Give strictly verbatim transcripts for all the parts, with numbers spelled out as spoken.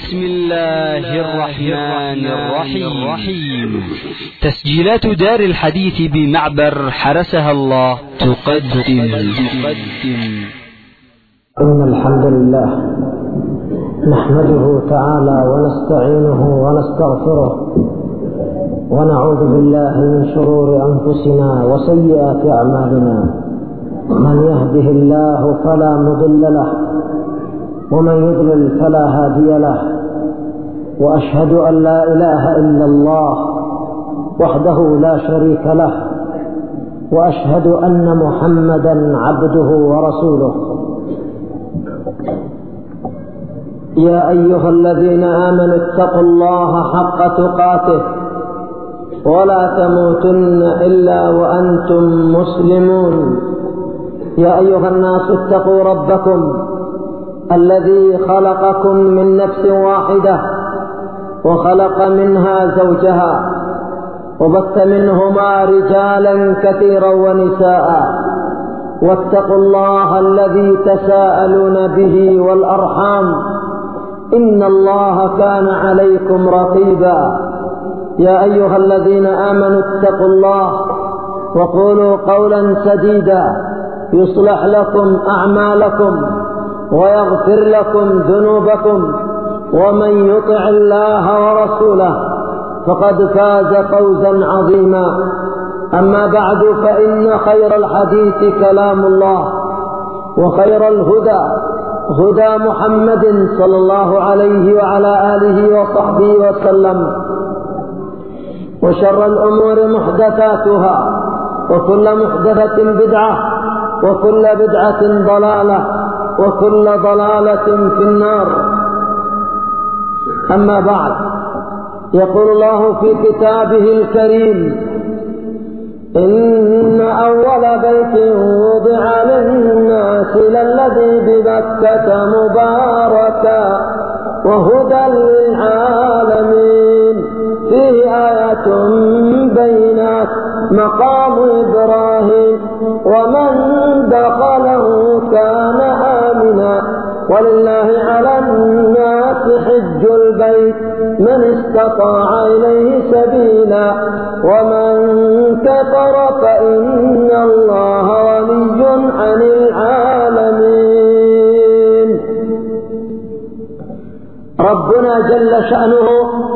بسم الله الرحمن الرحيم. تسجيلات دار الحديث بمعبر حرسها الله تقدم إن الحمد لله نحمده تعالى ونستعينه ونستغفره ونعوذ بالله من شرور أنفسنا وسيئات أعمالنا. من يهده الله فلا مضل له ومن يضلل فلا هادي له، وأشهد أن لا إله إلا الله وحده لا شريك له، وأشهد أن محمدا عبده ورسوله. يا أيها الذين آمنوا اتقوا الله حق تقاته ولا تموتن إلا وأنتم مسلمون. يا أيها الناس اتقوا ربكم الذي خلقكم من نفس واحدة وخلق منها زوجها وبث منهما رجالا كثيرا ونساء، واتقوا الله الذي تساءلون به والأرحام إن الله كان عليكم رقيبا. يا أيها الذين آمنوا اتقوا الله وقولوا قولا سديدا يصلح لكم أعمالكم ويغفر لكم ذنوبكم، ومن يطع الله ورسوله فقد فاز فوزا عظيما. أما بعد، فإن خير الحديث كلام الله، وخير الهدى هدى محمد صلى الله عليه وعلى آله وصحبه وسلم، وشر الأمور محدثاتها، وكل محدثة بدعة، وكل بدعة ضلالة، وكل ضلالة في النار. أما بعد، يقول الله في كتابه الكريم: إن أول بيت وضع للناس للذي ببكة مباركا وهدى للعالمين فيه آيات بينات مقام إبراهيم ومن دخله كان آمنا ولله على الناس حج البيت من استطاع إليه سبيلا ومن كفر فإن الله غني عن العالمين. ربنا جل شأنه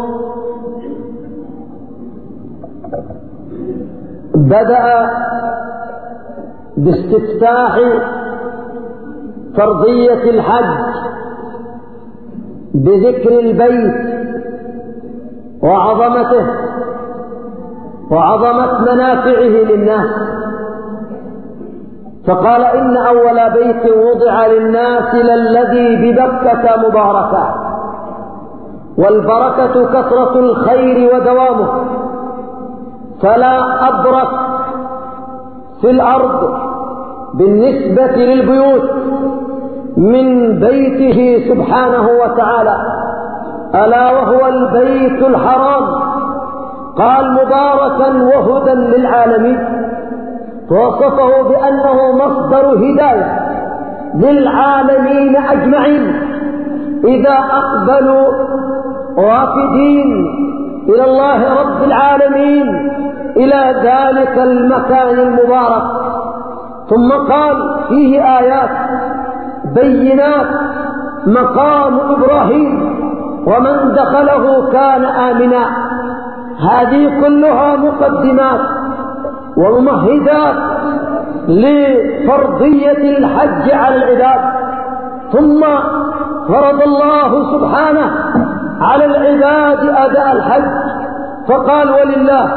بدأ باستفتاح فرضية الحج بذكر البيت وعظمته وعظمة منافعه للناس، فقال: إن أول بيت وضع للناس للذي ببكة مباركا. والبركة كثرة الخير ودوامه، فلا أبرك في الأرض بالنسبة للبيوت من بيته سبحانه وتعالى، ألا وهو البيت الحرام. قال: مباركا وهدى للعالمين، ووصفه بأنه مصدر هداية للعالمين أجمعين إذا أقبلوا وافدين إلى الله رب العالمين إلى ذلك المكان المبارك. ثم قال: فيه آيات بينات مقام إبراهيم ومن دخله كان آمنا. هذه كلها مقدمات وممهدات لفرضية الحج على العباد. ثم فرض الله سبحانه على العباد أداء الحج، فقال: ولله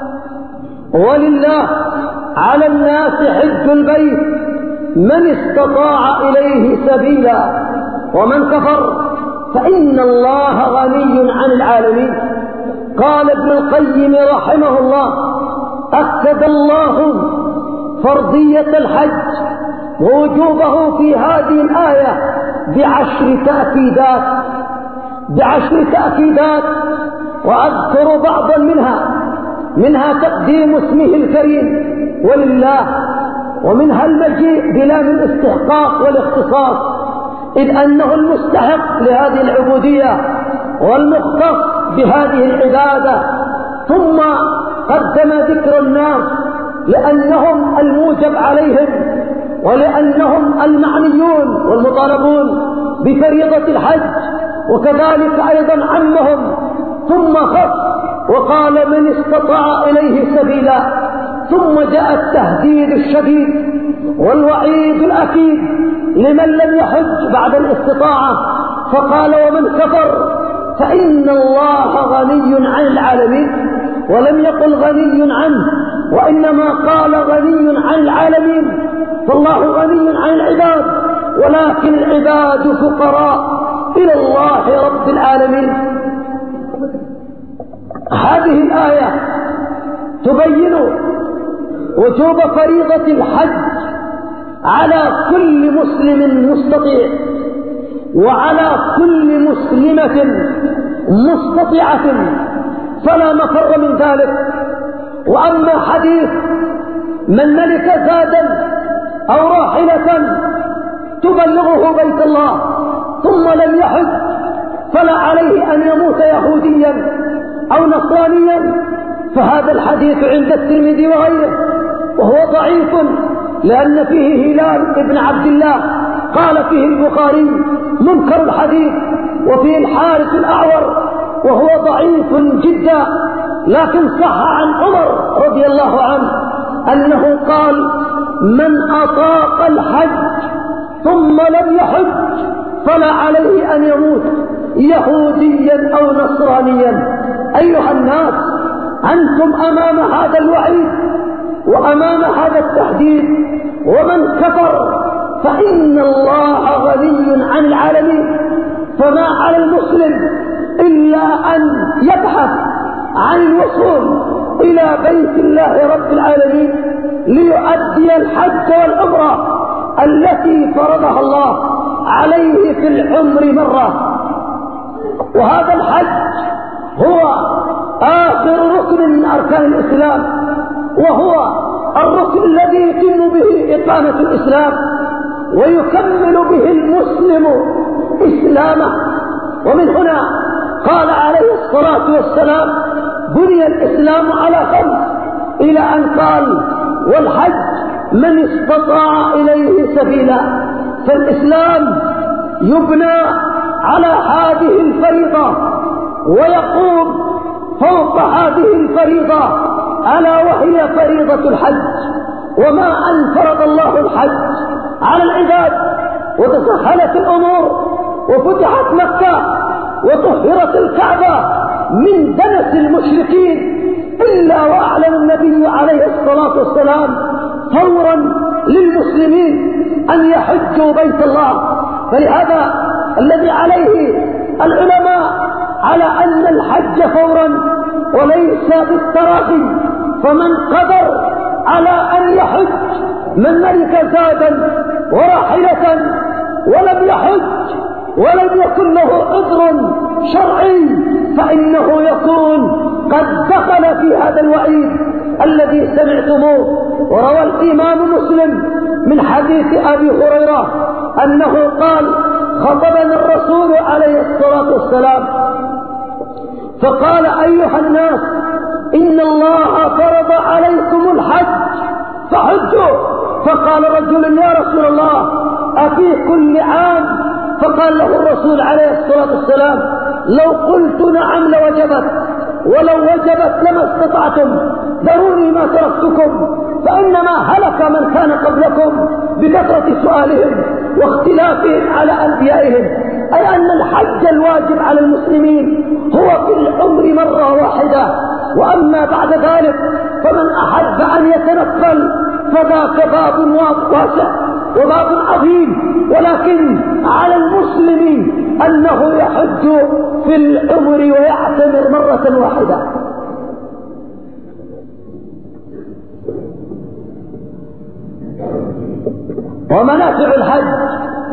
ولله على الناس حج البيت من استطاع إليه سبيلا ومن كفر فإن الله غني عن العالمين. قال ابن القيم رحمه الله: أكد الله فرضية الحج ووجوبه في هذه الآية بعشر تأكيدات بعشر تأكيدات وأذكر بعضا منها منها تقديم اسمه الكريم ولله، ومنها المجيء بلام الاستحقاق والاختصاص، إذ أنه المستحق لهذه العبودية والمختص بهذه العبادة. ثم قدم ذكر الناس لأنهم الموجب عليهم ولأنهم المعنيون والمطالبون بفريضة الحج، وكذلك أيضا عمهم ثم خص وقال من استطاع إليه سبيلا. ثم جاء التهديد الشديد والوعيد الأكيد لمن لم يحج بعد الاستطاعة، فقال ومن كفر فإن الله غني عن العالمين، ولم يقل غني عنه وإنما قال غني عن العالمين، فالله غني عن العباد ولكن العباد فقراء إلى الله رب العالمين. هذه الآية تبين وجوب فريضة الحج على كل مسلم مستطيع وعلى كل مسلمة مستطيعة، فلا مفر من ذلك. وأما حديث من ملك زادا أو راحلة تبلغه بيت الله ثم لم يحج فلا عليه أن يموت يهوديا أو نصرانيا، فهذا الحديث عند الترمذي وغيره وهو ضعيف، لأن فيه هلال ابن عبد الله قال فيه البخاري منكر الحديث، وفيه الحارث الأعور وهو ضعيف جدا. لكن صح عن عمر رضي الله عنه أنه قال من أطاق الحج ثم لم يحج فلا عليه أن يموت يهوديا أو نصرانيا. أيها الناس، أنتم أمام هذا الوعيد وأمام هذا التحديد، ومن كفر فإن الله غني عن العالمين، فما على المسلم إلا أن يبحث عن الوصول إلى بيت الله رب العالمين ليؤدي الحج والعمرة التي فرضها الله عليه في العمر مرة. وهذا الحج هو آخر ركن من أركان الإسلام، وهو الركن الذي يتم به إقامة الإسلام ويكمل به المسلم إسلامه. ومن هنا قال عليه الصلاة والسلام بني الإسلام على خمس، إلى أن قال والحج من استطاع إليه سبيلا. فالإسلام يبنى على هذه الفريضة ويقوم فوق هذه الفريضة ألا وهي فريضة الحج. وما أن فرض الله الحج على العباد وتسهلت الأمور وفتحت مكة وطهرت الكعبة من دنس المشركين إلا وأعلن النبي عليه الصلاة والسلام فورا للمسلمين أن يحجوا بيت الله. فلهذا الذي عليه العلماء على أن الحج فورا وليس بالتراخي، فمن قدر على أن يحج من ملك زادا وراحلة ولم يحج ولم يكن له عذر شرعي فإنه يكون قد دخل في هذا الوعيد الذي سمعتموه. وروى الإمام مسلم من حديث أبي هريرة أنه قال خطبنا الرسول عليه الصلاة والسلام فقال أيها الناس إن الله فرض عليكم الحج فحجوا. فقال رجل يا رسول الله أفي كل عام؟ فقال له الرسول عليه الصلاة والسلام لو قلت نعم لوجبت، ولو وجبت لما استطعتم، ذروني ما تركتكم، فإنما هلك من كان قبلكم بكثرة سؤالهم واختلافهم على أنبيائهم. أي أن الحج الواجب على المسلمين هو في العمر مرة واحدة، وأما بعد ذلك فمن أحب أن يتنقل فذاك باب واسع وباب عظيم، ولكن على المسلم أنه يحج في العمر ويعتمر مرة واحدة. ومنافع الحج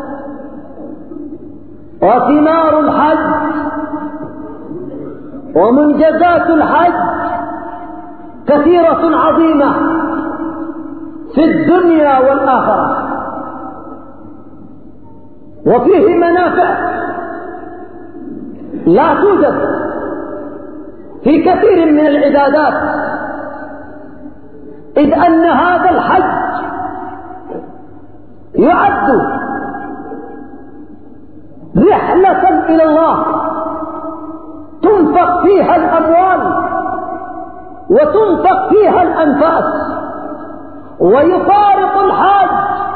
وثمار الحج ومنجزات الحج كثيرة عظيمة في الدنيا والآخرة. وفيه منافع لا توجد في كثير من العبادات، إذ أن هذا الحج يعد رحلة إلى الله تنفق فيها الأموال وتنفق فيها الأنفاس، ويفارق الحاج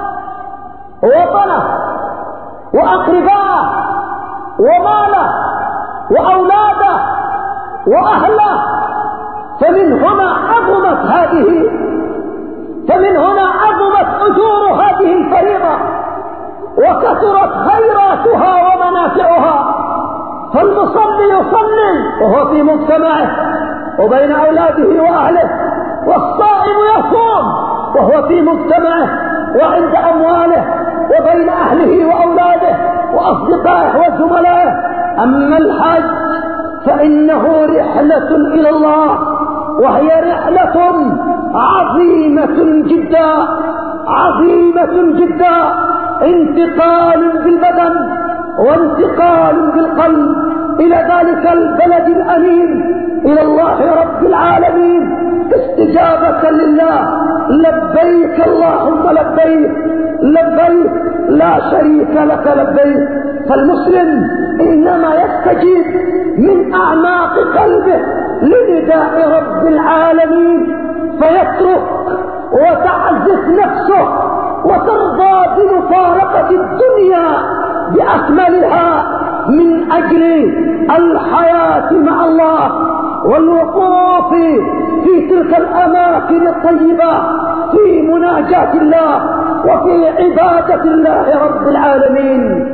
وطنه وأقربائه وماله وأولاده وأهله. فمن هنا عظمت هذه فمن هنا عظمت أجور هذه الفريضة وكثرت خيراتها ومنافعها. فالمصلي يصلي وهو في مجتمعه وبين أولاده وأهله، والصائم يصوم وهو في مجتمعه وعند أمواله وبين أهله وأولاده وأصدقائه وزملائه. أما الحج فإنه رحلة إلى الله، وهي رحلة عظيمة جدا عظيمة جدا، انتقال بالبدن وانتقال بالقلب إلى ذلك البلد الأمين، إلى الله رب العالمين، استجابة لله. لبيك اللهم لبيك لبيك لا شريك لك لبيك. فالمسلم إنما يستجيب من أعماق قلبه لنداء رب العالمين، فيترك وتعزف نفسه وترضى بمفارقة الدنيا بأكملها من أجل الحياة مع الله والوقوف في تلك الأماكن الطيبة في مناجاة الله وفي عبادة الله رب العالمين.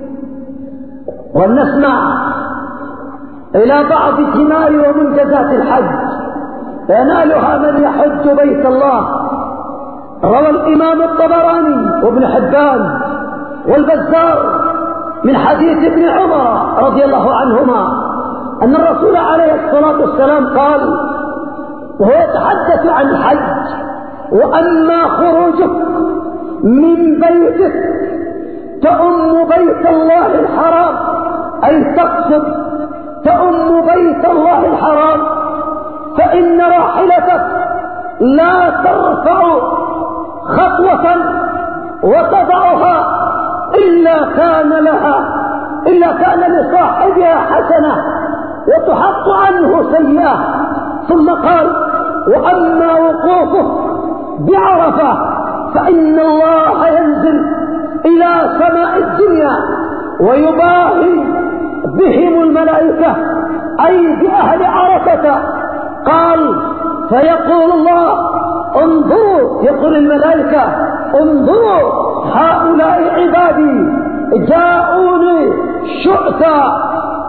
ولنسمع إلى بعض ثمار ومنجزات الحج ينالها من يحج بيت الله. روى الإمام الطبراني وابن حبان والبزار من حديث ابن عمر رضي الله عنهما أن الرسول عليه الصلاة والسلام قال وهو يتحدث عن الحج: وأما خروجك من بيتك تؤم بيت الله الحرام، أي تقصد تؤم بيت الله الحرام، فإن راحلتك لا ترفع خطوة وتضعها إلا كان لها إلا كان لصاحبها حسنة وتحط عنه سيئة. ثم قال: وأما وقوفه بعرفة فإن الله ينزل إلى سماء الدنيا ويباهي بهم الملائكة، أي بأهل عرفة. قال: فيقول الله: انظروا، يقول الملائكة: انظروا هؤلاء عبادي جاءوني شؤثا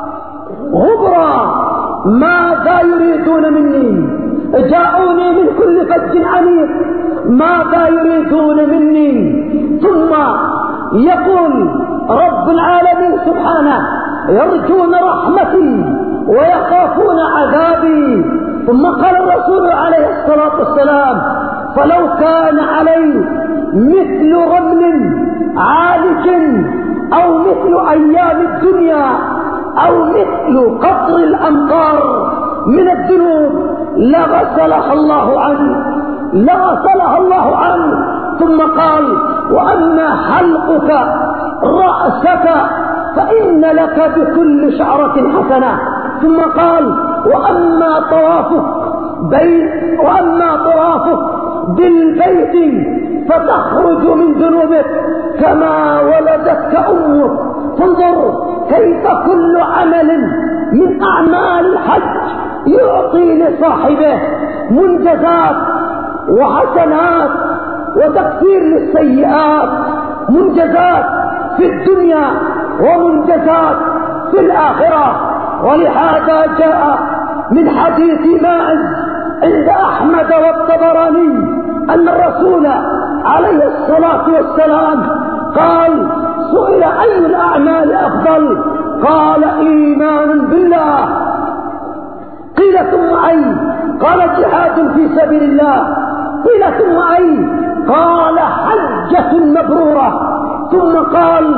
غبرا، ماذا يريدون مني؟ جاءوني من كل فج عميق، ماذا يريدون مني؟ ثم يقول رب العالمين سبحانه: يرجون رحمتي ويخافون عذابي. ثم قال الرسول عليه الصلاة والسلام: فلو كان علي مثل رمل عالج أو مثل أيام الدنيا أو مثل قطر الأمطار من الذنوب لغسلها الله عنه لغسلها الله عنه. ثم قال: وأما حلقك رأسك فإن لك بكل شعرة حسنة. ثم قال: وأما طوافك بيت وأما طوافك بالبيت فتخرج من ذنوبك كما ولدتك أمك. فانظر كيف كل عمل من أعمال الحج يعطي لصاحبه منجزات وحسنات وتكفير للسيئات، منجزات في الدنيا ومنجزات في الآخرة. ولهذا جاء من حديث ماعز عند أحمد والطبراني أن الرسول عليه الصلاة والسلام قال: سئل أي الأعمال أفضل؟ قال: إيمان بالله. قيل: ثم أي؟ قال: جهاد في سبيل الله. قيل: ثم أي؟ قال: حجة مبرورة. ثم قال: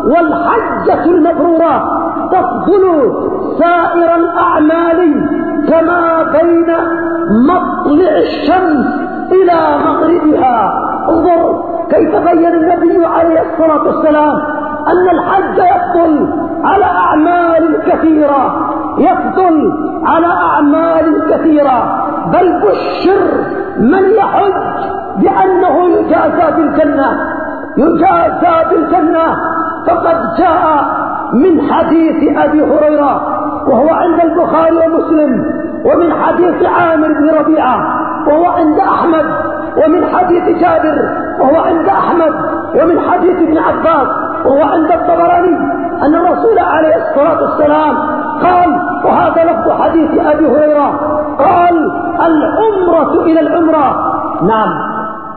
والحجة المبرورة تفضل سائر الأعمال كما بين مطلع الشمس إلى مغربها. انظر كيف بين النبي عليه الصلاة والسلام أن الحج يفضل على أعمال كثيرة، يفضل على أعمال كثيرة، بل بشر من يحج بأنه يجازى بالجنة، يجازى بالجنة. فقد جاء من حديث أبي هريرة وهو عند البخاري ومسلم، ومن حديث عامر بن ربيعة وهو عند أحمد، ومن حديث جابر وهو عند أحمد، ومن حديث ابن عباس وهو عند الطبراني أن الرسول عليه الصلاة والسلام قال، وهذا لفظ حديث أبي هريرة، قال: العمرة إلى العمرة. نعم.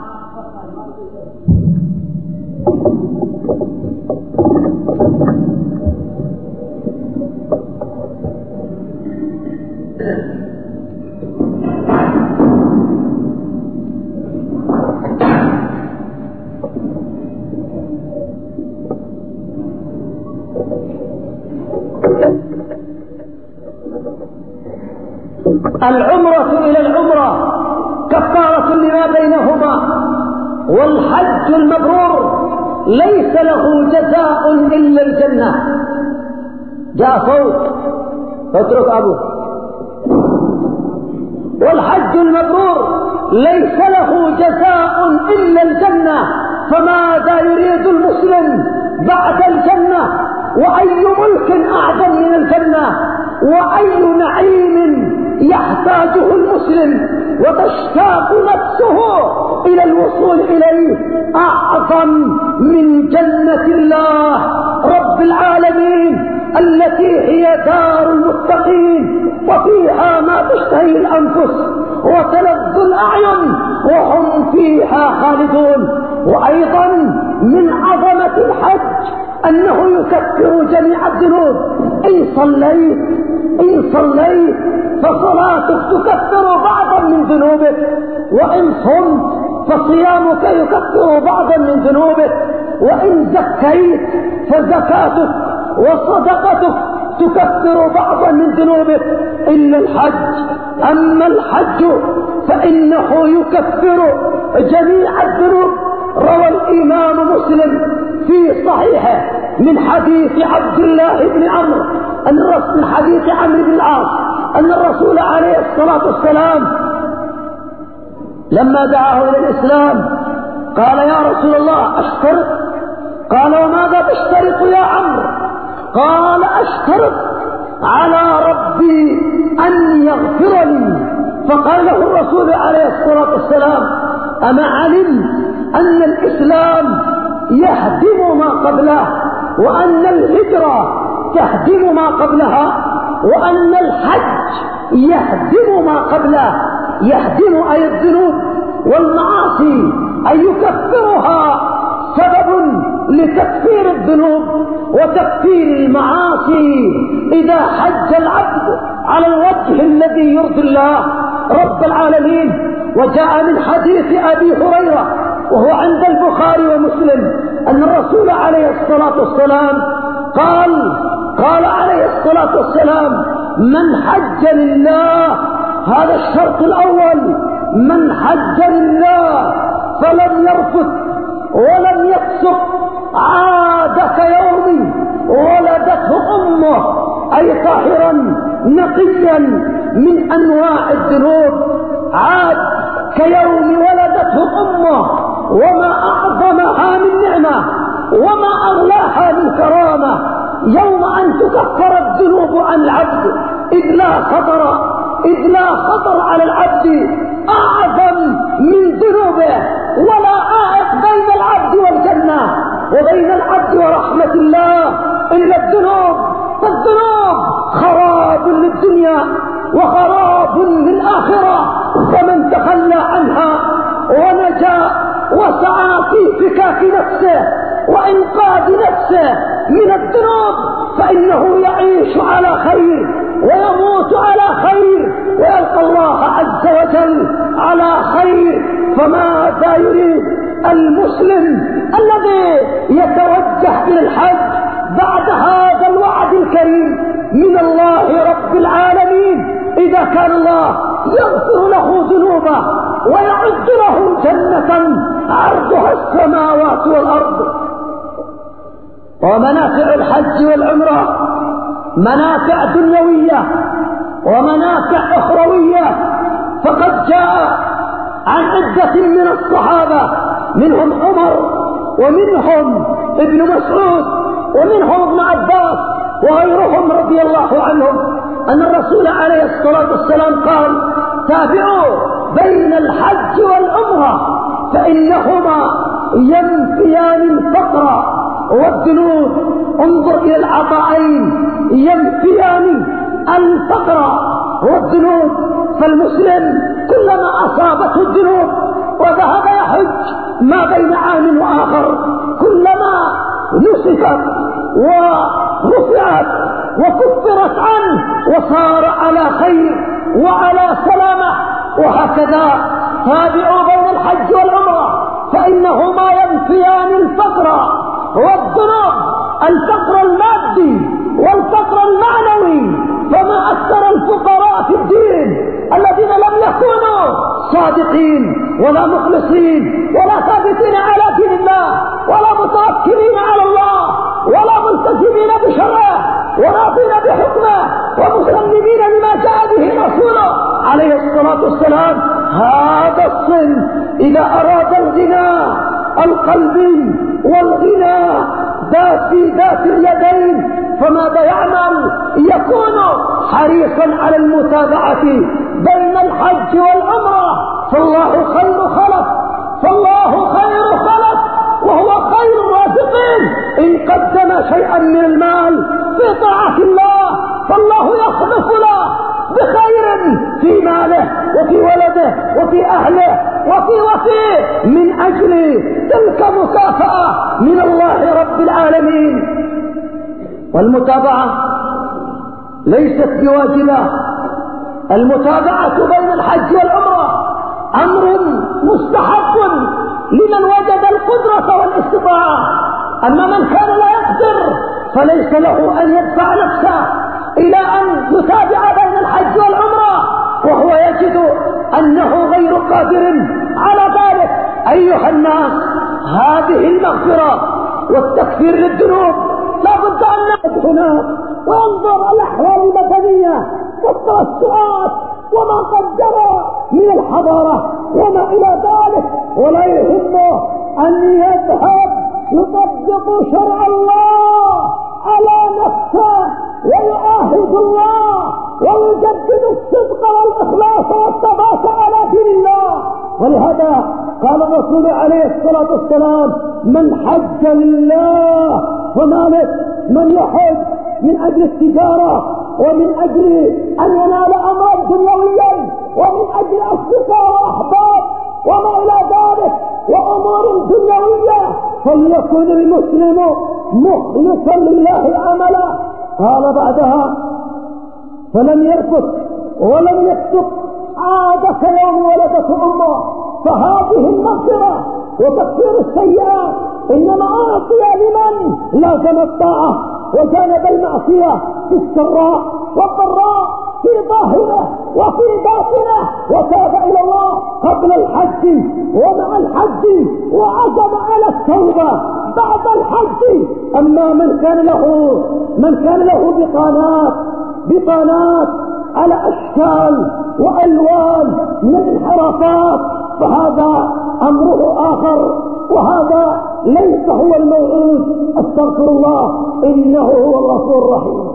العمرة إلى العمرة كفارة لما بينهما، والحج المبرور ليس له جزاء إلا الجنة. جاء صوت فاترك أبوه. والحج المبرور ليس له جزاء إلا الجنة، فماذا يريد المسلم بعد الجنة؟ وأي ملك أعظم من الجنة؟ وأي نعيم يحتاجه المسلم وتشتاق نفسه إلى الوصول إليه أعظم من جنة الله رب العالمين التي هي دار المتقين، وفيها ما تشتهي الأنفس وتلذ الأعين وهم فيها خالدون. وأيضا من عظمة الحج أنه يكفر جميع الذنوب. إن صليت إن صليت فصلاتك تكفر بعضا من ذنوبك، وإن صمت فصيامك يكفر بعضا من ذنوبك، وإن زكيت فزكاتك وصدقتك تكفر بعضا من ذنوبك إلا الحج. أما الحج فإنه يكفر جميع الذنوب. روى الإمام مسلم في صحيحه من حديث عبد الله بن عمرو أن من حديث عمرو بن العاص أن الرسول عليه الصلاة والسلام لما دعاه إلى الإسلام قال: يا رسول الله أشترط؟ قال: وماذا تشترط يا عمرو؟ قال: أشترط على ربي أن يغفر لي. فقال له الرسول عليه الصلاة والسلام: أما علمت أن الإسلام يهدم ما قبله، وأن الهجرة تهدم ما قبلها، وأن الحج يهدم ما قبله؟ يهدم أي الذنوب والمعاصي أي يكفرها، سبب لتكفير الذنوب وتكفير المعاصي إذا حج العبد على الوجه الذي يرضي الله رب العالمين. وجاء من حديث أبي هريرة وهو عند البخاري ومسلم أن الرسول عليه الصلاة والسلام قال قال عليه الصلاة والسلام: من حج لله، هذا الشرط الأول، من حج لله فلم يرفث ولم يفسق عاد كيوم ولدته أمه، أي طاهرا نقيا من أنواع الذنوب، عاد كيوم ولدته أمه. وما أعظمها من نعمة وما أغلاها من كرامة يوم أن تكفر الذنوب عن العبد، إذ لا خطر إذ لا خطر على العبد أعظم من ذنوبه، ولا عائق بين العبد والجنة وبين العبد ورحمة الله إلا الذنوب. فالذنوب خراب للدنيا وخراب للآخرة، فمن تخلى عنها ونجا وسعى في فكاك نفسه وإنقاذ نفسه من الذنوب فإنه يعيش على خير ويموت على خير ويلقى الله عز وجل على خير. فماذا يريد المسلم الذي يتوجه إلى الحج بعد هذا الوعد الكريم من الله رب العالمين، إذا كان الله يغفر له ذنوبه ويعد له جنة عرضها السماوات والأرض. ومنافع الحج والعمرة منافع دنيوية ومنافع أخروية، فقد جاء عن عدة من الصحابة منهم عمر ومنهم ابن مسعود ومنهم ابن عباس وغيرهم رضي الله عنهم أن الرسول عليه الصلاة والسلام قال: تابعوا بين الحج والعمرة فإنهما ينفيان الفقر والذنوب. انظر إلى العطاءين ينفيان الفقر والذنوب، فالمسلم كلما أصابته الذنوب وذهب يحج ما بين عام وآخر كلما نسكت ورفعت وكفرت عنه وصار على خير وعلى سلامة. وهكذا تابعوا بين الحج والعمرة فإنهما ينفيان الفقر والذنوب، الفقر المادي والفقر المعنوي. فما أكثر الفقراء في الدين الذين لم يكونوا صادقين ولا مخلصين ولا ثابتين على دين الله ولا متوكلين على الله ولا ملتزمين بشرعه وراضين بحكمه ومسلمين لما جاء به رسوله عليه الصلاة والسلام. هذا الصنف إذا أراد الغنى القلبي والغنى ذات ذات اليدين فماذا يعمل؟ يكون حريصا على المتابعة بين الحج والعمرة، فالله خير خلق فالله خير خلق وهو خير الرازقين. إن قدم شيئا من المال في طاعة الله فالله يخلف له بخير في ماله وفي ولده وفي أهله وفي وفيه من أجل تلك مكافأة من الله رب العالمين. والمتابعة ليست بواجبة، المتابعة بين الحج والعمرة أمر مستحب لمن وجد القدرة والاستطاعة. أما من كان لا يقدر فليس له أن يدفع نفسه إلى أن يتابع بين الحج والعمرة وهو يجد أنه غير قادر على ذلك. أيها الناس، هذه المغفرة والتكفير للذنوب لا بد أن نقف هناك وانظر الأحوال المدنية والتوسعات وما قد جرى من الحضارة وما إلى ذلك، ولا يهمه أن يذهب يطبق شرع الله على نفسه ويعاهد الله ويجدد الصدق والإخلاص والثبات على دين الله. ولهذا قال الرسول عليه الصلاة والسلام: من حج لله فمالك، من يحج من أجل التجارة ومن أجل أن ينال أمرا دنيويا ومن أجل أصدقاء وأحباب وما إلى ذلك وأمور دنيوية فليكن المسلم مخلصا لله عملا. قال بعدها: فلم يرفث ولم يفسق عاد كيوم ولدته أمه. فهذه المغفرة وتكفير السيئات إنما أعطي لمن لازم الطاعة وجانب المعصية في السراء والضراء، في ظاهره وفي باطنه، وتاب إلى الله قبل الحج ومع الحج وعزم على التوبة بعد الحج. أما من كان له من كان له بطانات بطانات على أشكال وألوان من الانحرافات فهذا أمره آخر، وهذا ليس هو الموعود. استغفر الله إنه هو الغفور الرحيم.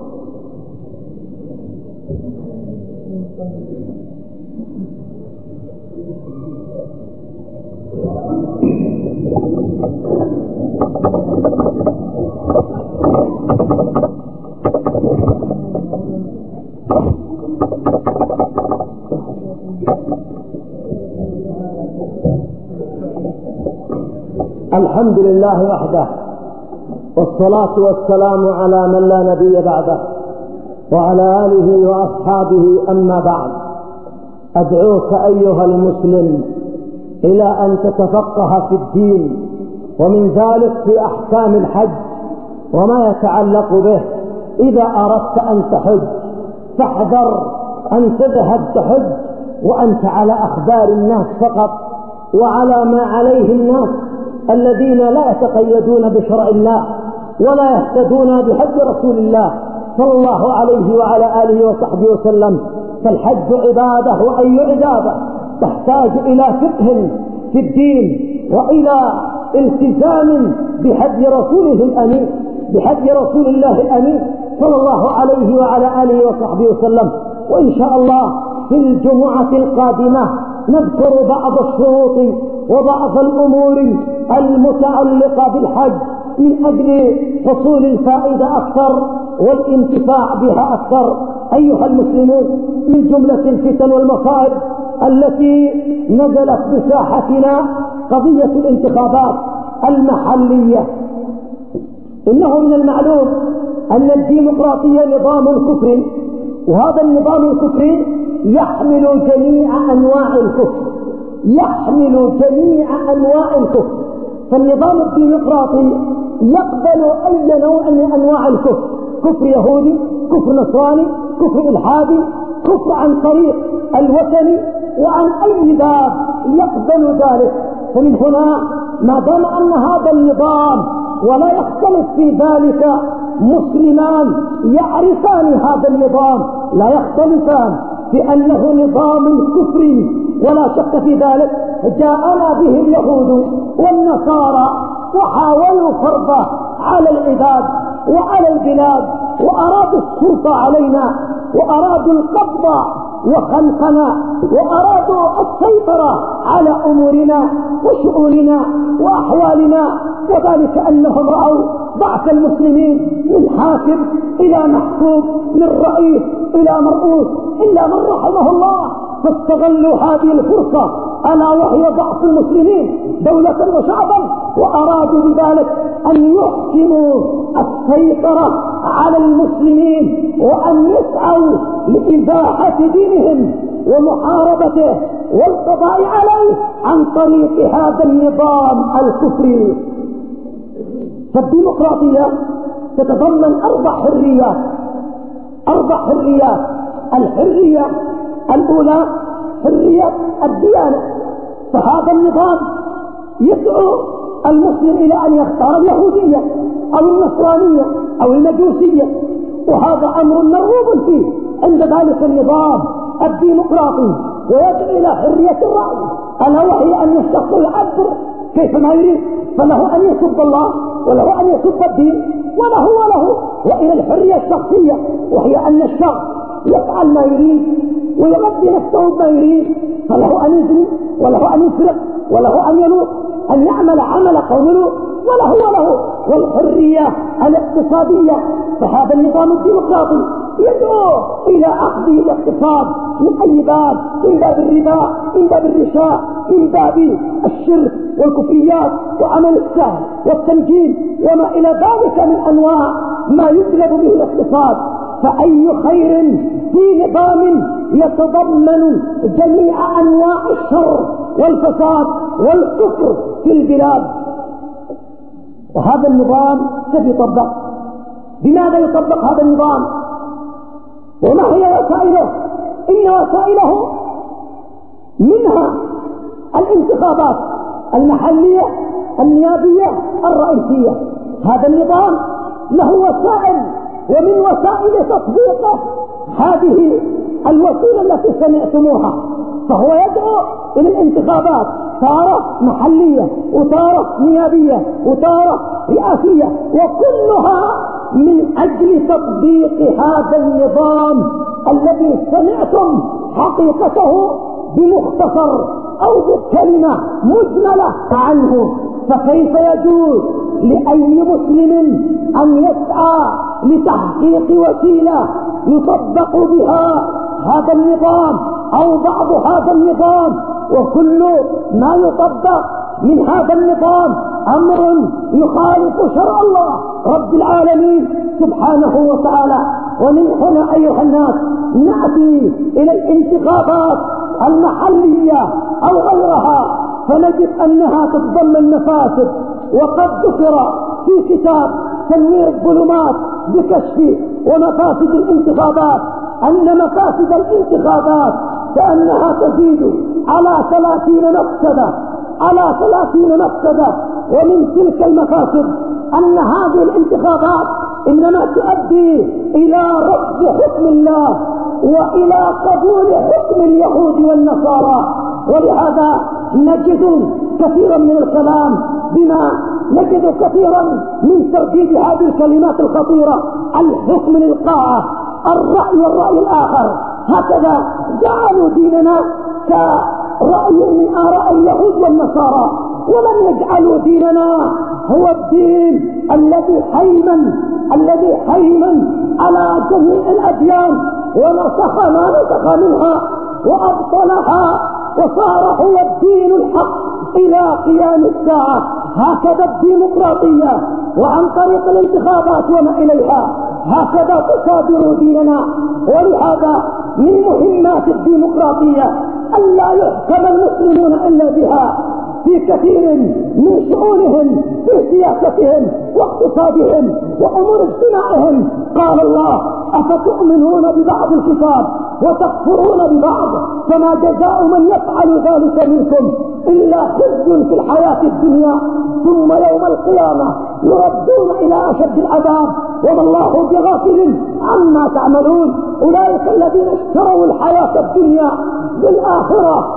الحمد لله وحده، والصلاة والسلام على من لا نبي بعده وعلى آله وأصحابه. أما بعد، أدعوك أيها المسلم إلى أن تتفقه في الدين، ومن ذلك في أحكام الحج وما يتعلق به. إذا أردت أن تحج فاحذر أن تذهب تحج وأنت على أخبار الناس فقط، وعلى ما عليه الناس الذين لا يتقيدون بشرع الله ولا يهتدون بحج رسول الله صلى الله عليه وعلى آله وصحبه وسلم. فالحج عبادة، وأي عبادة تحتاج إلى فقه في الدين وإلى التزام بحج رسوله الأمين، بحج رسول الله الأمين صلى الله عليه وعلى آله وصحبه وسلم. وإن شاء الله في الجمعة القادمة نذكر بعض الشروط وبعض الأمور المتعلقة بالحج من أجل حصول الفائدة أكثر والانتفاع بها أكثر. أيها المسلمون، من جملة الفتن والمصائب التي نزلت بساحتنا قضية الانتخابات المحلية. إنه من المعلوم أن الديمقراطية نظام كفري، وهذا النظام الكفري يحمل جميع أنواع الكفر، يحمل جميع أنواع الكفر. فالنظام الديمقراطي يقبل أي نوع من أنواع الكفر، كفر يهودي، كفر نصراني، كفر إلحادي، كفر عن طريق الوثني، وعن أي باب يقبل ذلك. فمن هنا ما دام أن هذا النظام ولا يختلف في ذلك مسلمان يعرفان هذا النظام، لا يختلفان في أنه نظام كفري ولا شك في ذلك، جاءنا به اليهود والنصارى وحاولوا فرضه على العباد وعلى البلاد، وأرادوا السلطة علينا، وأرادوا القبض وخنقنا، وأرادوا السيطرة على أمورنا وشؤوننا وأحوالنا. وذلك أنهم رأوا ضعف المسلمين من حاكم إلى محكوم، من رئيس إلى مرؤوس، إلا من رحمه الله، فاستغلوا هذه الفرصة ألا وهي ضعف المسلمين دولة وشعبا، وأرادوا بذلك أن يحكموا السيطرة على المسلمين وأن يسعوا لإزاحة دينهم ومحاربته والقضاء عليه عن طريق هذا النظام الكفري. فالديمقراطية تتضمن أربع حريات، أربع حريات. الحرية الأولى حرية الديانة، فهذا النظام يدعو المسلم إلى أن يختار اليهودية أو النصرانية أو المجوسية، وهذا أمر مرغوب فيه عند ذلك النظام الديمقراطي، ويدعو إلى حرية الرأي، ألا وهي أن الشخص يعبر كيف ما يريد، فله أن يسب الله وله أن يسب الدين وله وله وإلى الحرية الشخصية، وهي أن الشخص يفعل ما يريد ويغذي نفسه بما يريد، فله أن يزني وله أن يسرق وله أن يلوط، أن يعمل عمل قوم لوط وله وله. والحرية الاقتصادية، فهذا النظام الديمقراطي يدعو إلى أخذ الاقتصاد من أي باب، من باب الربا، من باب الرشاء، من باب الشرك والكفريات وعمل السهل والتنجيم وما إلى ذلك من أنواع ما يجلب به الاقتصاد. فأي خير في نظام يتضمن جميع أنواع الشر والفساد والكفر في البلاد؟ وهذا النظام كيف يطبق؟ بماذا يطبق هذا النظام؟ وما هي وسائله؟ إن وسائله منها الانتخابات المحلية النيابية الرئيسية. هذا النظام له وسائل، ومن وسائل تطبيقه هذه الوسيلة التي سمعتموها. فهو يدعو إلى الانتخابات، تارة محلية وتارة نيابية وتارة رئاسية، وكلها من أجل تطبيق هذا النظام الذي سمعتم حقيقته بمختصر أو بكلمة مجملة عنه. فكيف يجوز لأي مسلم أن يسعى لتحقيق وسيلة يطبق بها هذا النظام أو بعض هذا النظام، وكل ما يطبق من هذا النظام أمر يخالف شرع الله رب العالمين سبحانه وتعالى؟ ومن هنا أيها الناس نأتي إلى الانتخابات المحلية أو غيرها، فنجد أنها تتضمن مفاسد. وقد ذكر في كتاب تنوير الظلمات بكشف ومفاسد الانتخابات أن مفاسد الانتخابات كأنها تزيد على ثلاثين مفسدة على ثلاثين مفسدة. ومن تلك المفاسد أن هذه الانتخابات إنما تؤدي إلى رفض حكم الله وإلى قبول حكم اليهود والنصارى. ولهذا نجد كثيرا من الكلام بما نجد كثيرا من ترديد هذه الكلمات الخطيرة: الحكم للقاعة، الرأي والرأي الآخر. هكذا جعلوا ديننا كرأي من آراء اليهود والنصارى، ولم يجعلوا ديننا هو الدين الذي حيمن الذي حيمن على جميع الأديان ونسخ ما نسخ منها وأبطلها وصار هو الدين الحق إلى قيام الساعة. هكذا الديمقراطية وعن طريق الانتخابات وما إليها هكذا تصادر ديننا. ولهذا من مهمات الديمقراطية ألا يحكم المسلمون إلا بها في كثير من شؤونهم، في سياستهم واقتصادهم وأمور اجتماعهم. قال الله: أفتؤمنون ببعض الكتاب وتكفرون ببعض، فما جزاء من يفعل ذلك منكم إلا خزي في الحياة الدنيا ثم يوم القيامة يردون إلى أشد العذاب وما الله بغافل عما تعملون. أولئك الذين اشتروا الحياة الدنيا بالآخرة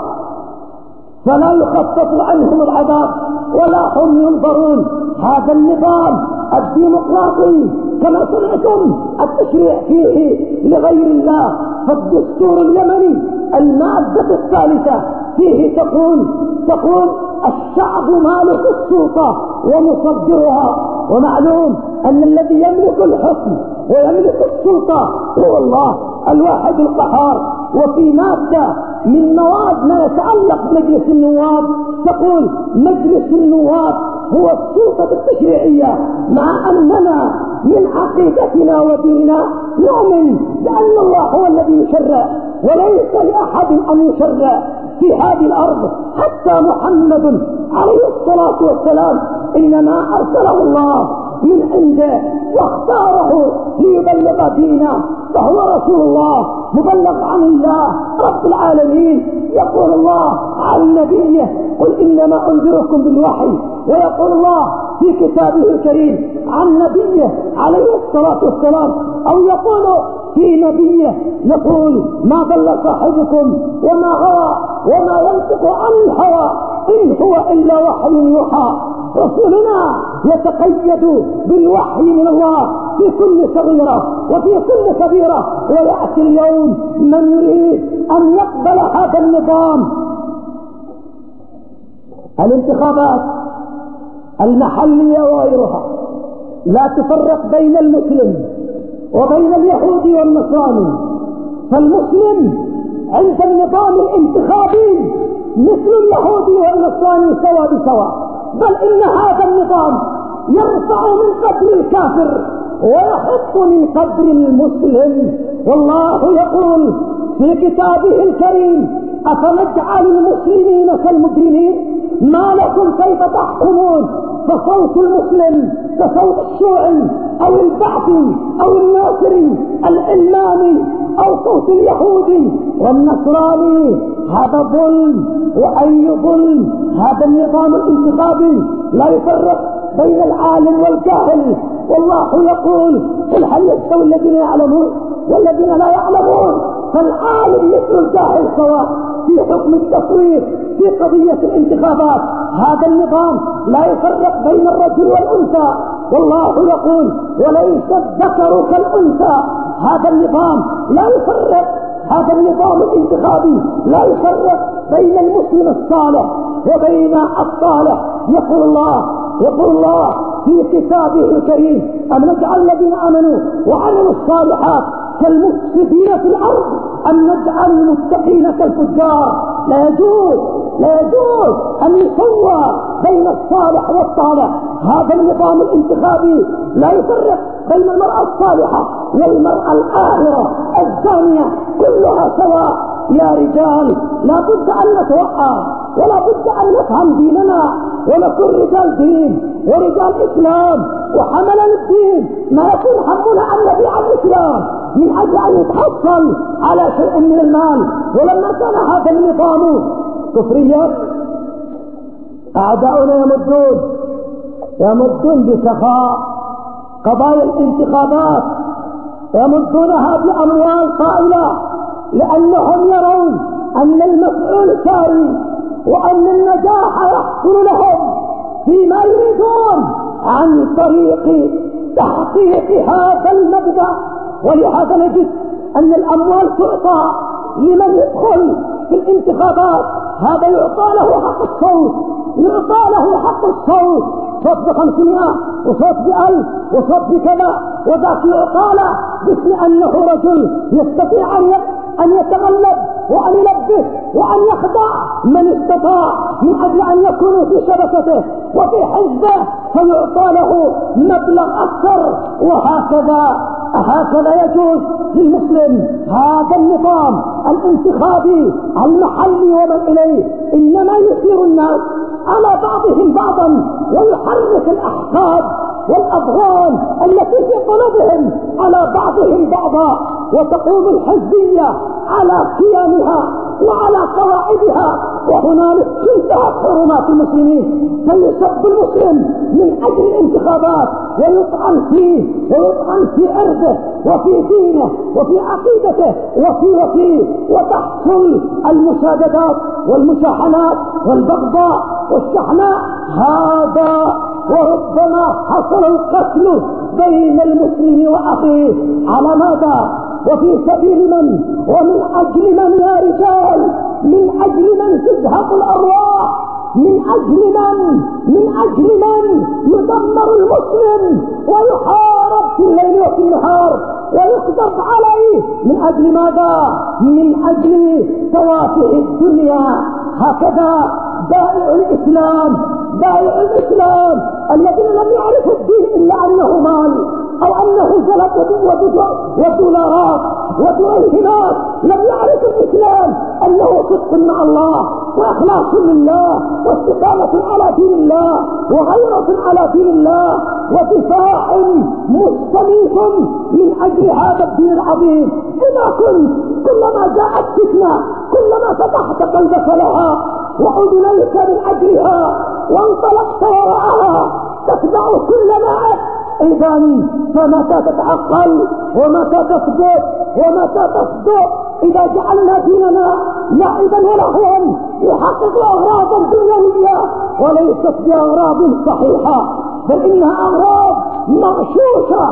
فلا يخفف عنهم العذاب ولا هم ينظرون. هذا النظام الديمقراطي كما سمعتم التشريع فيه لغير الله. فالدستور اليمني المادة الثالثة فيه تقول تقول الشعب مالك السلطة ومصدرها. ومعلوم أن الذي يملك الحكم ويملك السلطة هو الله الواحد القهار. وفي مادة من مواد ما يتعلق بمجلس النواب تقول: مجلس النواب هو السلطة التشريعية، مع أننا من عقيدتنا وديننا نؤمن بأن الله هو الذي يشرع وليس لأحد أن يشرع في هذه الأرض حتى محمد عليه الصلاة والسلام إنما أرسله الله من عنده واختاره ليبلغ دينه، فهو رسول الله مبلغ عن الله رب العالمين. يقول الله عن نبيه: قل إنما أنذركم بالوحي. ويقول الله في كتابه الكريم عن نبيه عليه الصلاة والسلام، أو يقول في نبيه يقول: ما ضل صاحبكم وما غوى وما ينطق عن الهوى إن هو إلا وحي يوحى. رسولنا يتقيد بالوحي من الله في كل صغيرة وفي كل كبيرة. ويأتي اليوم من يريد أن يقبل هذا النظام. الانتخابات المحلية وغيرها لا تفرق بين المسلم وبين اليهودي والنصراني. فالمسلم عند النظام الانتخابي مثل اليهودي والنصراني سوا بسوا، بل إن هذا النظام يرفع من قدر الكافر ويحط من قدر المسلم. والله يقول في كتابه الكريم: أفنجعل المسلمين كالمجرمين ما لكم كيف تحكمون. فصوت المسلم كصوت الشيوعي أو البعثي أو الناصري العلماني أو صوت اليهودي والنصراني هذا ظلم. وأي ظلم؟ هذا النظام الانتخابي لا يفرق بين العالم والجاهل. والله يقول: قل هل يستوي الذين يعلمون والذين لا يعلمون؟ فالعالم مثل الجاهل سواء في حكم التصويت في قضية الانتخابات. هذا النظام لا يفرق بين الرجل والأنثى. والله يقول: وليس الذكر كالأنثى. هذا النظام لا يفرق هذا النظام الانتخابي لا يفرق بين المسلم الصالح وبين الصالح. يقول الله يقول الله في كتابه الكريم: أم نجعل الذين آمنوا وعملوا الصالحات كالمفسدين في الأرض أم نجعل المتقين كالفجار. لا يجوز لا يجوز أن يسوى بين الصالح والطالح. هذا النظام الانتخابي لا يفرق بين المرأة الصالحة والمرأة الآخرة الزانية، كلها سواء. يا رجال لا بد أن نتوقع ولا بد أن نفهم ديننا ونكون رجال دين ورجال إسلام وحملا الدين، ما يكون همنا أن نبيع الإسلام من أجل أن يتحصل على شيء من المال. ولما كان هذا النظام كفريا أعداؤنا يمدون يمدون بسخاء قضايا الانتخابات، يمدونها بأموال طائلة، لأنهم يرون أن المفعول ساري وأن النجاح يحصل لهم فيما يريدون عن طريق تحقيق هذا المبدأ. ولهذا نجد أن الأموال تعطى لمن يدخل في الانتخابات، هذا يعطى له حق الصوت، يعطى له حق الصوت، صوت بخمسمائة وصوت بألف وصوت بكذا، وذاك يعطى له باسم أنه رجل يستطيع أن يتغلب وأن يلبس وأن يخدع من استطاع من أجل أن يكونوا في شبكته وفي حزبه، فيعطى له مبلغ أكثر. وهكذا هكذا يجوز للمسلم هذا النظام الانتخابي المحلي ومن إليه، إنما يثير الناس على بعضهم بعضا ويحرك الأحقاد والأضغان التي في قلوبهم على بعضهم بعضا، وتقوم الحزبية على قيامها وعلى قواعدها، وهنالك انتهت حرمات المسلمين، فيسب المسلم من أجل الانتخابات ويطعن فيه ويطعن في عرضه وفي دينه وفي عقيدته وفي وفي وتحصل المشاددات والمشاحنات والبغضاء والشحناء هذا، وربما حصل القتل بين المسلم وأخيه. على ماذا؟ وفي سبيل من؟ ومن أجل من يا رجال؟ من أجل من تزهق الأرواح؟ من أجل من؟ من أجل من يدمر المسلم ويحارب في الليل وفي النهار ويقدر عليه؟ من أجل ماذا؟ من أجل توافه الدنيا. هكذا بائع الإسلام بائع الإسلام الذين لم يعرفوا الدين إلا أنه مال أو أنه زلط ودولارات ودرهمات، لم يعرفوا الإسلام أنه صدق مع الله وإخلاص لله واستقامة على دين الله وغيرة على دين الله ودفاع مستميت من أجل هذا الدين العظيم. إذا كنت كلما جاءت فتنة كلما فتحت قلبك لها وأذنيك من أجلها وانطلقت وراءها تتبع كل معك، إذا فمتى تتعقل ومتى تصدق ومتى تصدق؟ إذا جعلنا ديننا لعبا ولهوا يحقق أغراضا دنيوية وليست بأغراض صحيحة، بل إنها أغراض مغشوشة.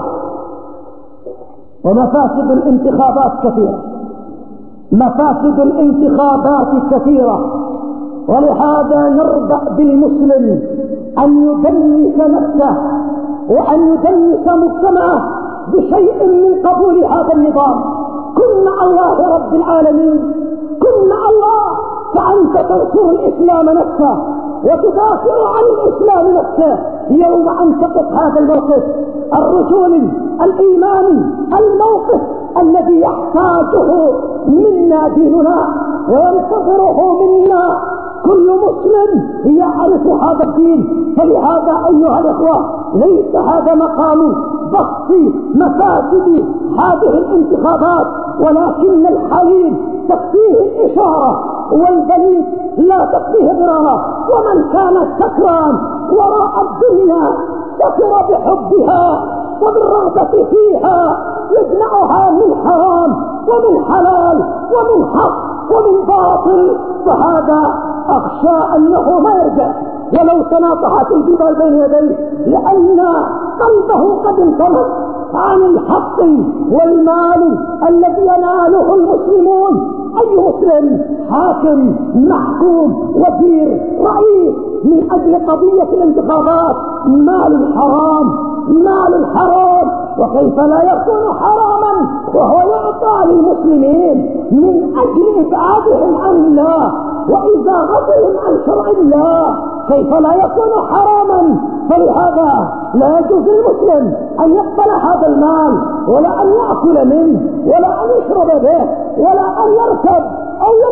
ومفاسد الانتخابات كثيرة، مفاسد الانتخابات كثيرة، ولهذا نرضى بالمسلم أن يدنس نفسه وأن يدنس مجتمعه بشيء من قبول هذا النظام. كن مع الله رب العالمين، كن مع الله، فأنت تنصر الإسلام نفسه وتدافع عن الإسلام نفسه يوم أن تقف هذا الموقف الرجولي الإيماني، الموقف الذي يحتاجه منا ديننا وينتظره منا كل مسلم يعرف هذا الدين. فلهذا أيها الإخوة ليس هذا مقام بسط مفاسد هذه الانتخابات، ولكن الحليم تكفيه الإشارة والبليد لا تكفيه ضرارة. ومن كان سكران وراء الدنيا سكر بحبها وبالرغبة فيها، يجمعها من حرام ومن حلال ومن حق ومن باطل، فهذا أخشى أنه ما يرجع ولو تناطحت الجبال بين يديه، لأن قلبه قد انطلق عن الحق والمال الذي يناله المسلمون. أي مسلم حاكم محكوم وزير رئيس من أجل قضية الانتخابات مال حرام مال حرام، وكيف لا يكون حراما وهو يعطى للمسلمين من أجل إبعادهم عن الله وإزاغتهم عن شرع الله، كيف لا يكون حراما؟ فلهذا لا يجوز للمسلم أن يقبل هذا المال ولا أن يأكل منه ولا أن يشرب به ولا أن يركب أو ينكح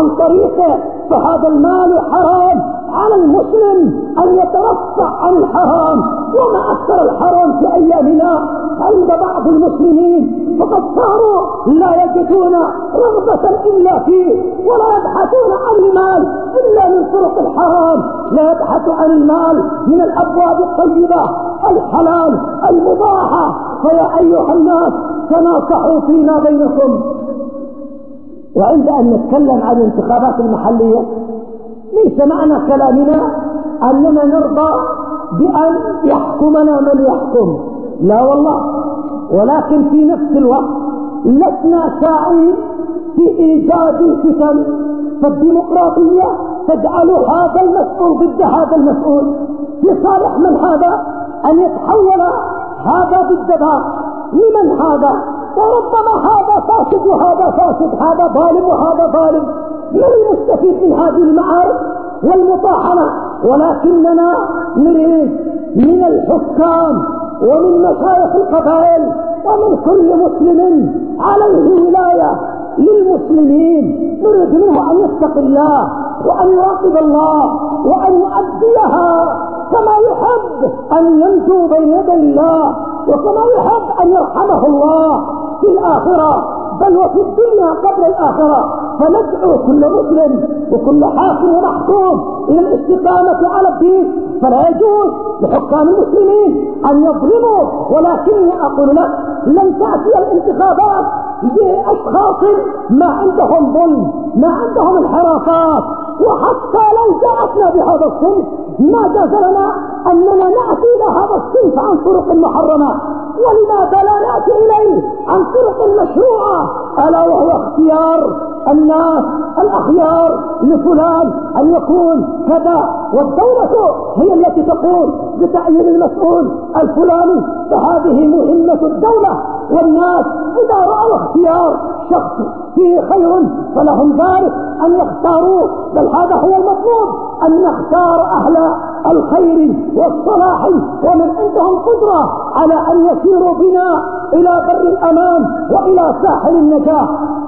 عن طريقه، فهذا المال حرام. على المسلم أن يترفع عن الحرام. وما أكثر الحرام في أيامنا عند بعض المسلمين، فقد صاروا لا يجدون رغبة إلا فيه، ولا يبحثون عن المال إلا من طرق الحرام، لا يبحث عن المال من الأبواب الطيبة الحلال المباحة. فيا أيها الناس تناصحوا فيما بينكم. وعند أن نتكلم عن الانتخابات المحلية ليس معنى كلامنا أننا نرضى بأن يحكمنا من يحكم، لا والله، ولكن في نفس الوقت لسنا ساعين في إيجاد الفتن. فالديمقراطية تجعل هذا المسؤول ضد هذا المسؤول، في صالح من هذا أن يتحول هذا ضد ذاك. لمن هذا؟ وربما هذا فاسد وهذا فاسد، هذا ظالم وهذا ظالم. من المستفيد من هذه المعارك والمطاحنة؟ ولكننا نريد من الحكام ومن مشايخ القبائل ومن كل مسلم عليه ولاية للمسلمين، نريد منه أن يتقي الله وأن يراقب الله وأن يؤديها كما يحب أن ينجو بين يدي الله، وكما يحب أن يرحمه الله في الآخرة بل وفي الدنيا قبل الآخرة. فندعو كل مسلم وكل حاكم ومحكوم إلى الاستقامة على الدين. فلا يجوز لحكام المسلمين أن يظلموا، ولكني أقول لك لن تأتي الانتخابات بأشخاص ما عندهم ظلم، ما عندهم انحرافات. وحتى لو جاءتنا بهذا الصنف ما جاز لنا أننا نأتي إلى هذا الصنف عن طرق محرمة. ولماذا لا نأتي إليه عن طرق مشروعة؟ ألا وهو اختيار الناس الأخيار لفلان أن يكون كذا، والدولة هي التي تقول بتعيين المسؤول الفلاني. فهذه مهمة الدولة، والناس إذا رأوا اختيار شخص فيه خير فلهم ذلك أن يختاروه. بل هذا هو المطلوب، أن نختار أهل الخير والصلاح ومن عندهم قدرة على أن يسيروا بنا إلى بر الأمان وإلى ساحل النجاة.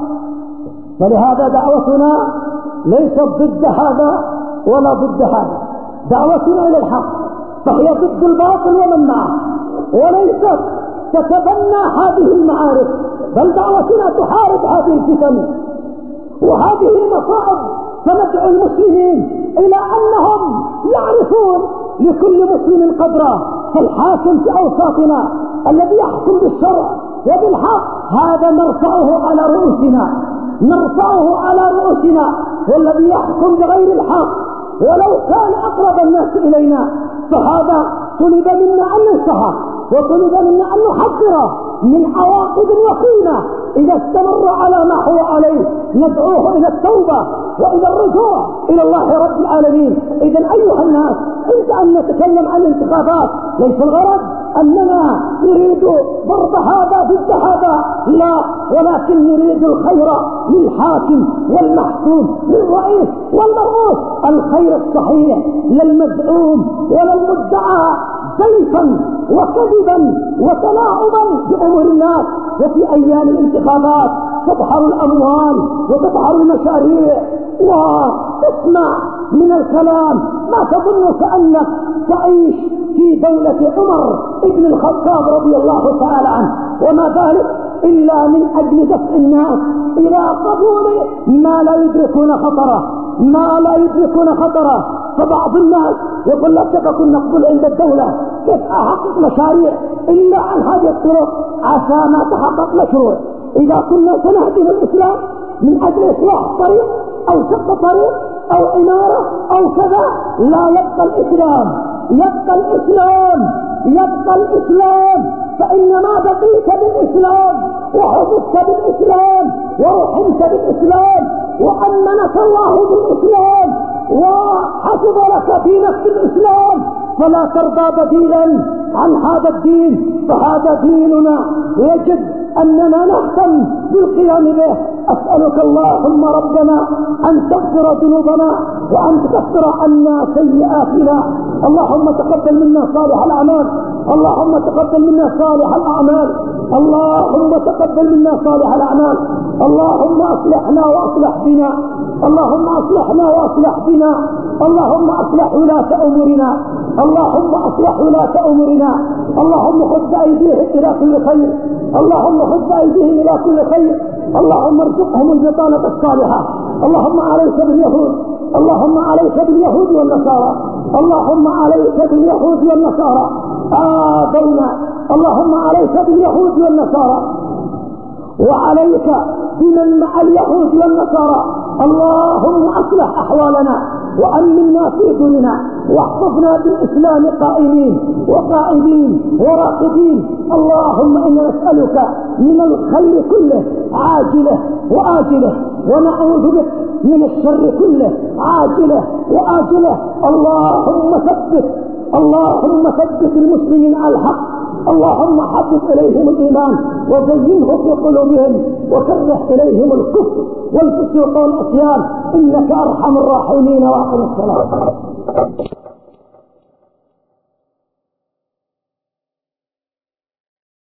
فلهذا دعوتنا ليست ضد هذا ولا ضد هذا، دعوتنا إلى الحق، فهي ضد الباطل ومن معه، وليست تتبنى هذه المعارف، بل دعوتنا تحارب هذه الفتن وهذه المصائب. فندعو المسلمين إلى أنهم يعرفون لكل مسلم قدره. فالحاكم في أوساطنا الذي يحكم بالشرع وبالحق هذا نرفعه على رؤوسنا، نرفعه على رؤوسنا. والذي يحكم بغير الحق ولو كان أقرب الناس إلينا فهذا طلب منا أن ننصحه، وطلب منا أن نحذره من عواقب وخيمة إذا استمر على ما هو عليه. ندعوه إلى التوبة وإلى الرجوع إلى الله رب العالمين. إذن أيها الناس، عند أن نتكلم عن الانتخابات ليس الغرض أننا نريد ضرب هذا ضد هذا، لا، ولكن نريد الخير للحاكم والمحكوم، للرئيس والمرؤوس، الخير الصحيح، لا المزعوم ولا المدعى زيفا وكذبا وتلاعبا بأمور الناس. وفي أيام الانتخابات تظهر الأموال وتظهر المشاريع وتسمع من الكلام ما تظن كأنك تعيش في دولة عمر ابن الخطاب رضي الله تعالى عنه، وما ذلك إلا من أجل دفع الناس إلى قبول ما لا يدركون خطره، ما لا يدركون خطره. فبعض الناس يقول لك تكون نقبل عند الدولة كيف أحقق مشاريع إلا عن هذه الطرق عسى ما تحقق مشروع. إذا كنا سنهدم الإسلام من أجل إصلاح طريق أو شق طريق أو عمارة أو كذا، لا يبقى الإسلام، يبقى الإسلام، يبقى الإسلام. فإنما بقيت بالإسلام وحفظت بالإسلام ورحمت بالإسلام وأمنك الله بالإسلام وحفظ لك دينك بالإسلام، فلا ترضى بديلا عن هذا الدين. فهذا ديننا، يجب أننا نهتم بالقيام به. أسألك اللهم ربنا أن تغفر ذنوبنا وأن تكفر عنا سيئاتنا. اللهم تقبل منا صالح الأعمال، اللهم تقبل منا صالح الأعمال، اللهم تقبل منا صالح الأعمال. اللهم أصلحنا وأصلح بنا. اللهم أصلحنا وأصلح بنا. اللهم أصلح ولاة أمورنا. اللهم أصلح ولاة أمورنا. اللهم خذ بأيديهم إلى كل خير. اللهم خذ بأيديهم إلى كل خير. اللهم ارزقهم البطانة الصالحة. اللهم عليك باليهود. اللهم عليك باليهود والنصارى. اللهم عليك باليهود والنصارى. آبينا. اللهم عليك باليهود والنصارى وعليك بمن مع اليهود والنصارى. اللهم أصلح أحوالنا وأمنا في ديننا واحفظنا بالإسلام قائمين وقائمين وراقدين. اللهم إنا نسألك من الخير كله عاجله وآجله ونعوذ بك من الشر كله عاجله وآجله. اللهم ثبت اللهم ثبت المسلمين على الحق. اللهم حبب إليهم الإيمان وزينه في قلوبهم وكره إليهم الكفر والفسوق والعصيان إنك أرحم الراحمين. وأقم الصلاة.